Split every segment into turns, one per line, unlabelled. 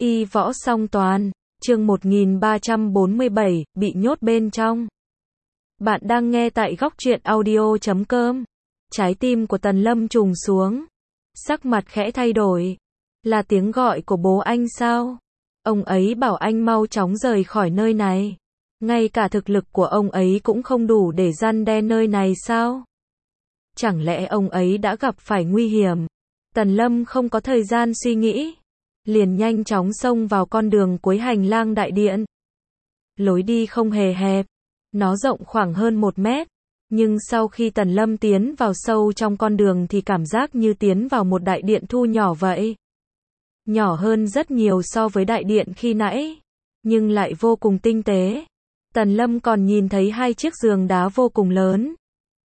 Y võ song toàn, chương 1347, bị nhốt bên trong. Bạn đang nghe tại góc truyện audio.com. Trái tim của Tần Lâm trùng xuống. Sắc mặt khẽ thay đổi. Là tiếng gọi của bố anh sao? Ông ấy bảo anh mau chóng rời khỏi nơi này. Ngay cả thực lực của ông ấy cũng không đủ để răn đe nơi này sao? Chẳng lẽ ông ấy đã gặp phải nguy hiểm? Tần Lâm không có thời gian suy nghĩ, liền nhanh chóng xông vào con đường cuối hành lang đại điện. Lối đi không hề hẹp, nó rộng khoảng hơn 1 mét, nhưng sau khi Tần Lâm tiến vào sâu trong con đường thì cảm giác như tiến vào một đại điện thu nhỏ vậy. Nhỏ hơn rất nhiều so với đại điện khi nãy, nhưng lại vô cùng tinh tế. Tần Lâm còn nhìn thấy 2 chiếc giường đá vô cùng lớn.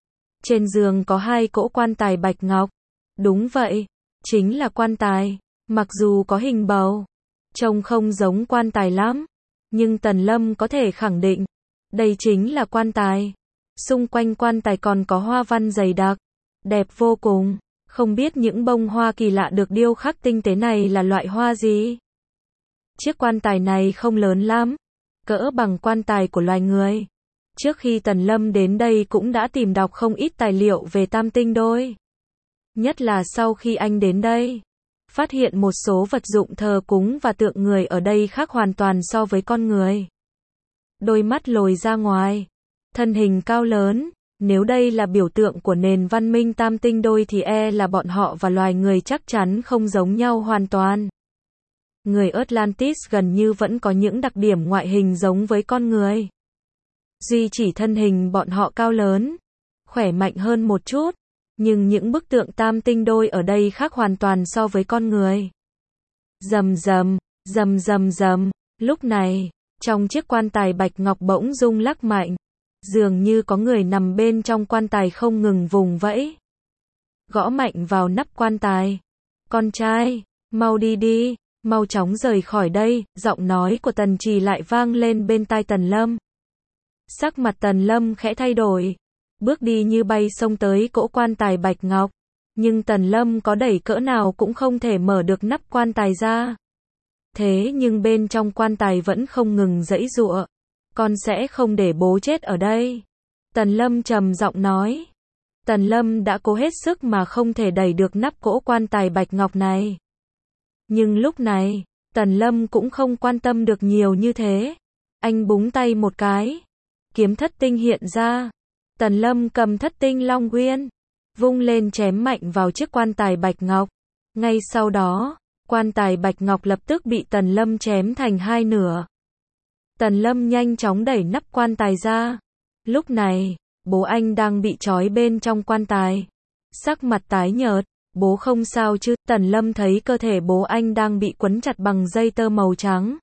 Trên giường có 2 cỗ quan tài bạch ngọc. Đúng vậy, chính là quan tài. Mặc dù có hình bầu, trông không giống quan tài lắm, nhưng Tần Lâm có thể khẳng định, đây chính là quan tài. Xung quanh quan tài còn có hoa văn dày đặc, đẹp vô cùng. Không biết những bông hoa kỳ lạ được điêu khắc tinh tế này là loại hoa gì? Chiếc quan tài này không lớn lắm, cỡ bằng quan tài của loài người. Trước khi Tần Lâm đến đây cũng đã tìm đọc không ít tài liệu về tam tinh đôi. Nhất là sau khi anh đến đây, phát hiện một số vật dụng thờ cúng và tượng người ở đây khác hoàn toàn so với con người. Đôi mắt lồi ra ngoài, thân hình cao lớn, nếu đây là biểu tượng của nền văn minh tam tinh đôi thì là bọn họ và loài người chắc chắn không giống nhau hoàn toàn. Người Atlantis gần như vẫn có những đặc điểm ngoại hình giống với con người. Duy chỉ thân hình bọn họ cao lớn, khỏe mạnh hơn một chút. Nhưng những bức tượng tam tinh đôi ở đây khác hoàn toàn so với con người. Rầm rầm, rầm rầm rầm. Lúc này, trong chiếc quan tài bạch ngọc bỗng rung lắc mạnh. Dường như có người nằm bên trong quan tài không ngừng vùng vẫy. Gõ mạnh vào nắp quan tài. Con trai, mau đi đi, mau chóng rời khỏi đây. Giọng nói của Tần Trì lại vang lên bên tai Tần Lâm. Sắc mặt Tần Lâm khẽ thay đổi. Bước đi như bay xông tới cỗ quan tài bạch ngọc, nhưng Tần Lâm có đẩy cỡ nào cũng không thể mở được nắp quan tài ra. Thế nhưng bên trong quan tài vẫn không ngừng giãy giụa. Con sẽ không để bố chết ở đây. Tần Lâm trầm giọng nói. Tần Lâm đã cố hết sức mà không thể đẩy được nắp cỗ quan tài bạch ngọc này. Nhưng lúc này, Tần Lâm cũng không quan tâm được nhiều như thế. Anh búng tay một cái, kiếm thất tinh hiện ra. Tần Lâm cầm thất tinh long nguyên, vung lên chém mạnh vào chiếc quan tài bạch ngọc. Ngay sau đó, quan tài bạch ngọc lập tức bị Tần Lâm chém thành 2 nửa. Tần Lâm nhanh chóng đẩy nắp quan tài ra. Lúc này, bố anh đang bị trói bên trong quan tài. Sắc mặt tái nhợt, bố không sao chứ? Tần Lâm thấy cơ thể bố anh đang bị quấn chặt bằng dây tơ màu trắng.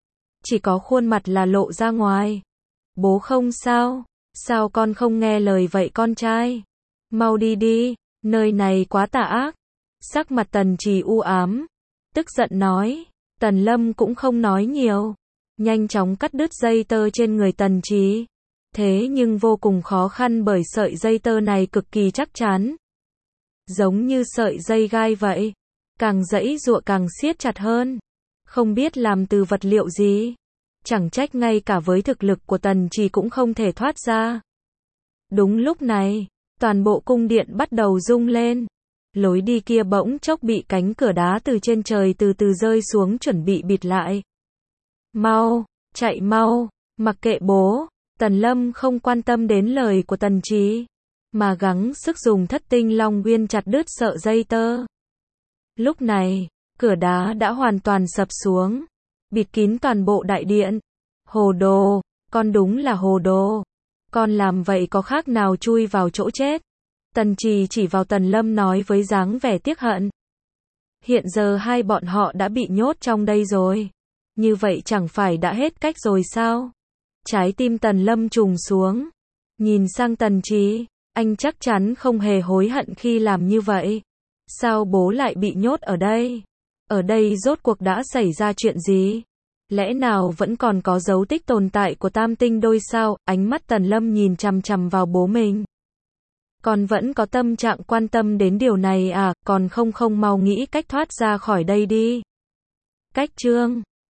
Chỉ có khuôn mặt là lộ ra ngoài. Bố không sao? Sao con không nghe lời vậy con trai? Mau đi đi, nơi này quá tà ác. Sắc mặt Tần Trì u ám, tức giận nói. Tần Lâm cũng không nói nhiều, nhanh chóng cắt đứt dây tơ trên người Tần Trì. Thế nhưng vô cùng khó khăn bởi sợi dây tơ này cực kỳ chắc chắn. Giống như sợi dây gai vậy, càng giãy giụa càng siết chặt hơn. Không biết làm từ vật liệu gì. Chẳng trách ngay cả với thực lực của Tần Trì cũng không thể thoát ra. Đúng lúc này, toàn bộ cung điện bắt đầu rung lên. Lối đi kia bỗng chốc bị cánh cửa đá từ trên trời từ từ rơi xuống chuẩn bị bịt lại. Mau, chạy mau, mặc kệ bố. Tần Lâm không quan tâm đến lời của Tần Trì, mà gắng sức dùng thất tinh long nguyên chặt đứt sợi dây tơ. Lúc này, cửa đá đã hoàn toàn sập xuống, bịt kín toàn bộ đại điện. Hồ đồ, con đúng là hồ đồ. Con làm vậy có khác nào chui vào chỗ chết? Tần Trì chỉ vào Tần Lâm nói với dáng vẻ tiếc hận. Hiện giờ hai bọn họ đã bị nhốt trong đây rồi. Như vậy chẳng phải đã hết cách rồi sao? Trái tim Tần Lâm trùng xuống. Nhìn sang Tần Trì, anh chắc chắn không hề hối hận khi làm như vậy. Sao bố lại bị nhốt ở đây? Ở đây rốt cuộc đã xảy ra chuyện gì? Lẽ nào vẫn còn có dấu tích tồn tại của tam tinh đôi sao? Ánh mắt Tần Lâm nhìn chằm chằm vào bố mình. Con vẫn có tâm trạng quan tâm đến điều này à? Còn không mau nghĩ cách thoát ra khỏi đây đi. Cách chương